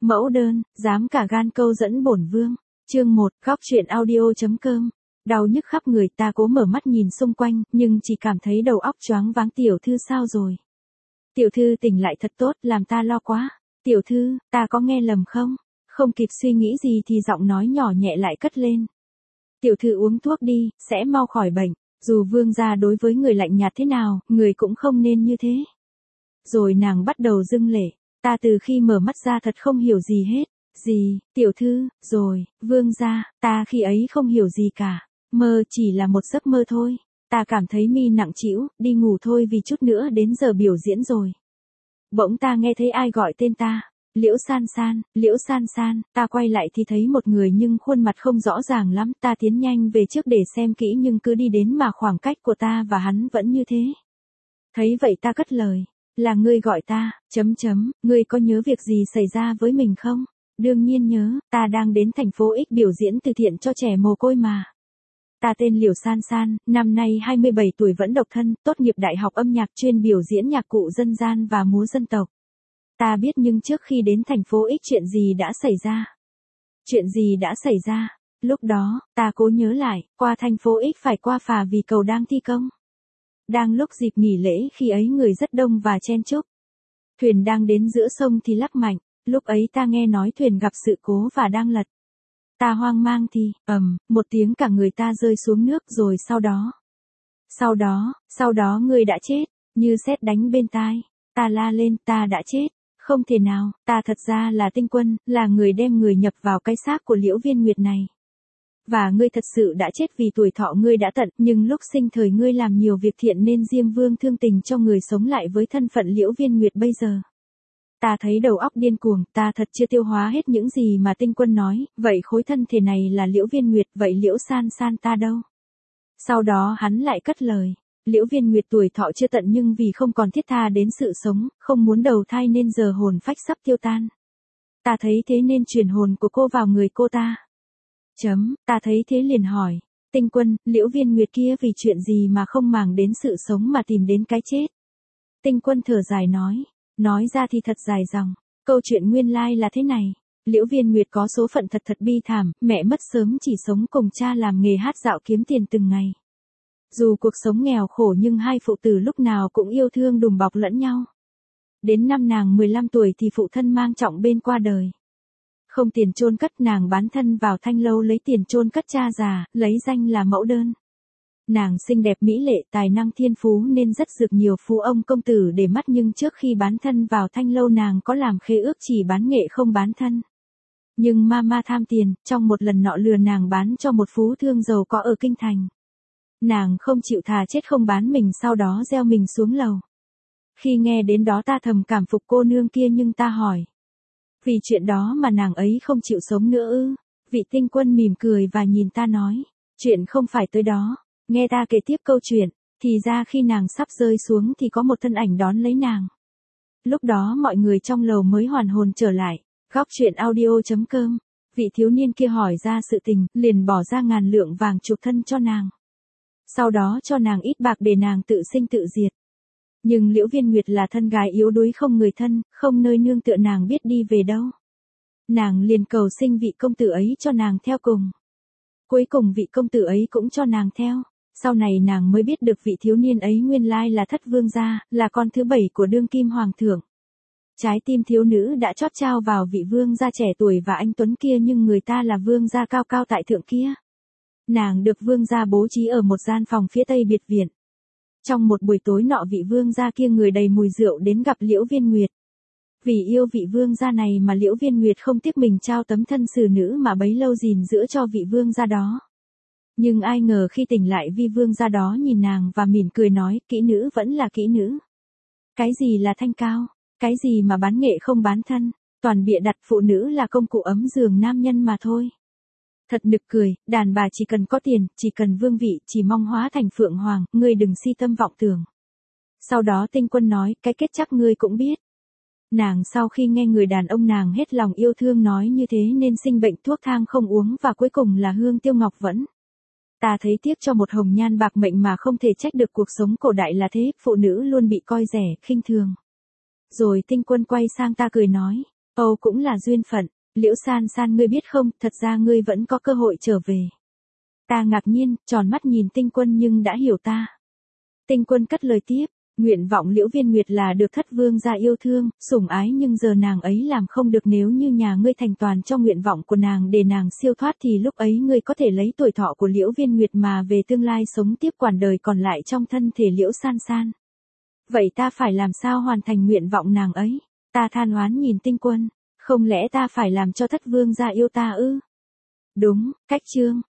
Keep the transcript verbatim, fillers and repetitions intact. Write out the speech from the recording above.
Mẫu đơn, dám cả gan câu dẫn bổn vương. Chương một, góc truyện audio.com. Đau nhức khắp người, ta cố mở mắt nhìn xung quanh, nhưng chỉ cảm thấy đầu óc choáng váng. Tiểu thư sao rồi? Tiểu thư tỉnh lại thật tốt, làm ta lo quá. Tiểu thư, ta có nghe lầm không? Không kịp suy nghĩ gì thì giọng nói nhỏ nhẹ lại cất lên. Tiểu thư uống thuốc đi, sẽ mau khỏi bệnh. Dù vương gia đối với người lạnh nhạt thế nào, người cũng không nên như thế. Rồi nàng bắt đầu rưng lệ. Ta từ khi mở mắt ra thật không hiểu gì hết. Gì, tiểu thư, rồi, vương gia, ta khi ấy không hiểu gì cả. Mơ chỉ là một giấc mơ thôi. Ta cảm thấy mi nặng trĩu, đi ngủ thôi vì chút nữa đến giờ biểu diễn rồi. Bỗng ta nghe thấy ai gọi tên ta. Liễu San San, Liễu San San, ta quay lại thì thấy một người nhưng khuôn mặt không rõ ràng lắm. Ta tiến nhanh về trước để xem kỹ nhưng cứ đi đến mà khoảng cách của ta và hắn vẫn như thế. Thấy vậy ta cất lời. Là ngươi gọi ta, chấm chấm, ngươi có nhớ việc gì xảy ra với mình không? Đương nhiên nhớ, ta đang đến thành phố X biểu diễn từ thiện cho trẻ mồ côi mà. Ta tên Liễu San San, năm nay hai mươi bảy tuổi vẫn độc thân, tốt nghiệp đại học âm nhạc chuyên biểu diễn nhạc cụ dân gian và múa dân tộc. Ta biết nhưng trước khi đến thành phố X chuyện gì đã xảy ra? Chuyện gì đã xảy ra? Lúc đó, ta cố nhớ lại, qua thành phố X phải qua phà vì cầu đang thi công. Đang lúc dịp nghỉ lễ khi ấy người rất đông và chen chúc. Thuyền đang đến giữa sông thì lắc mạnh, lúc ấy ta nghe nói thuyền gặp sự cố và đang lật. Ta hoang mang thì, ầm, một tiếng cả người ta rơi xuống nước rồi sau đó. Sau đó, sau đó người đã chết, như sét đánh bên tai. Ta la lên, ta đã chết. Không thể nào, ta thật ra là Tinh Quân, là người đem người nhập vào cái xác của Liễu Viên Nguyệt này. Và ngươi thật sự đã chết vì tuổi thọ ngươi đã tận, nhưng lúc sinh thời ngươi làm nhiều việc thiện nên Diêm Vương thương tình cho người sống lại với thân phận Liễu Viên Nguyệt bây giờ. Ta thấy đầu óc điên cuồng, ta thật chưa tiêu hóa hết những gì mà Tinh Quân nói, vậy khối thân thể này là Liễu Viên Nguyệt, vậy Liễu San San ta đâu? Sau đó hắn lại cất lời. Liễu Viên Nguyệt tuổi thọ chưa tận nhưng vì không còn thiết tha đến sự sống, không muốn đầu thai nên giờ hồn phách sắp tiêu tan. Ta thấy thế nên truyền hồn của cô vào người cô ta. Chấm, ta thấy thế liền hỏi. Tinh Quân, Liễu Viên Nguyệt kia vì chuyện gì mà không màng đến sự sống mà tìm đến cái chết? Tinh Quân thở dài nói. Nói ra thì thật dài dòng. Câu chuyện nguyên lai là thế này. Liễu Viên Nguyệt có số phận thật thật bi thảm, mẹ mất sớm chỉ sống cùng cha làm nghề hát dạo kiếm tiền từng ngày. Dù cuộc sống nghèo khổ nhưng hai phụ tử lúc nào cũng yêu thương đùm bọc lẫn nhau. Đến năm nàng mười lăm tuổi thì phụ thân mang trọng bên qua đời. Không tiền chôn cất nàng bán thân vào Thanh Lâu lấy tiền chôn cất cha già, lấy danh là Mẫu Đơn. Nàng xinh đẹp mỹ lệ tài năng thiên phú nên rất được nhiều phú ông công tử để mắt nhưng trước khi bán thân vào Thanh Lâu nàng có làm khế ước chỉ bán nghệ không bán thân. Nhưng ma ma tham tiền, trong một lần nọ lừa nàng bán cho một phú thương giàu có ở Kinh Thành. Nàng không chịu thà chết không bán mình sau đó gieo mình xuống lầu. Khi nghe đến đó ta thầm cảm phục cô nương kia nhưng ta hỏi. Vì chuyện đó mà nàng ấy không chịu sống nữa ư? Vị Tinh Quân mỉm cười và nhìn ta nói. Chuyện không phải tới đó. Nghe ta kể tiếp câu chuyện. Thì ra khi nàng sắp rơi xuống thì có một thân ảnh đón lấy nàng. Lúc đó mọi người trong lầu mới hoàn hồn trở lại. Góc truyện audio.com. Vị thiếu niên kia hỏi ra sự tình, liền bỏ ra ngàn lượng vàng chuộc thân cho nàng. Sau đó cho nàng ít bạc để nàng tự sinh tự diệt. Nhưng Liễu Viên Nguyệt là thân gái yếu đuối không người thân, không nơi nương tựa nàng biết đi về đâu. Nàng liền cầu xin vị công tử ấy cho nàng theo cùng. Cuối cùng vị công tử ấy cũng cho nàng theo. Sau này nàng mới biết được vị thiếu niên ấy nguyên lai là Thất Vương gia, là con thứ bảy của đương kim hoàng thượng. Trái tim thiếu nữ đã chót trao vào vị vương gia trẻ tuổi và anh tuấn kia nhưng người ta là vương gia cao cao tại thượng kia. Nàng được vương gia bố trí ở một gian phòng phía tây biệt viện. Trong một buổi tối nọ vị vương gia kia người đầy mùi rượu đến gặp Liễu Viên Nguyệt. Vì yêu vị vương gia này mà Liễu Viên Nguyệt không tiếc mình trao tấm thân xử nữ mà bấy lâu gìn giữ cho vị vương gia đó. Nhưng ai ngờ khi tỉnh lại vị vương gia đó nhìn nàng và mỉm cười nói kỹ nữ vẫn là kỹ nữ. Cái gì là thanh cao? Cái gì mà bán nghệ không bán thân? Toàn bịa đặt phụ nữ là công cụ ấm giường nam nhân mà thôi. Thật nực cười, đàn bà chỉ cần có tiền, chỉ cần vương vị, chỉ mong hóa thành phượng hoàng, ngươi đừng si tâm vọng tưởng. Sau đó Tinh Quân nói, cái kết chắc ngươi cũng biết. Nàng sau khi nghe người đàn ông nàng hết lòng yêu thương nói như thế nên sinh bệnh thuốc thang không uống và cuối cùng là hương tiêu ngọc vẫn. Ta thấy tiếc cho một hồng nhan bạc mệnh mà không thể trách được cuộc sống cổ đại là thế, phụ nữ luôn bị coi rẻ, khinh thường. Rồi Tinh Quân quay sang ta cười nói, Âu cũng là duyên phận, Liễu San San ngươi biết không, thật ra ngươi vẫn có cơ hội trở về. Ta ngạc nhiên, tròn mắt nhìn Tinh Quân nhưng đã hiểu ta. Tinh Quân cất lời tiếp, nguyện vọng Liễu Viên Nguyệt là được thất vương gia yêu thương, sủng ái nhưng giờ nàng ấy làm không được, nếu như nhà ngươi thành toàn cho nguyện vọng của nàng để nàng siêu thoát thì lúc ấy ngươi có thể lấy tuổi thọ của Liễu Viên Nguyệt mà về tương lai sống tiếp quản đời còn lại trong thân thể Liễu San San. Vậy ta phải làm sao hoàn thành nguyện vọng nàng ấy? Ta than oán nhìn Tinh Quân, không lẽ ta phải làm cho thất vương gia yêu ta ư? Đúng, cách chương.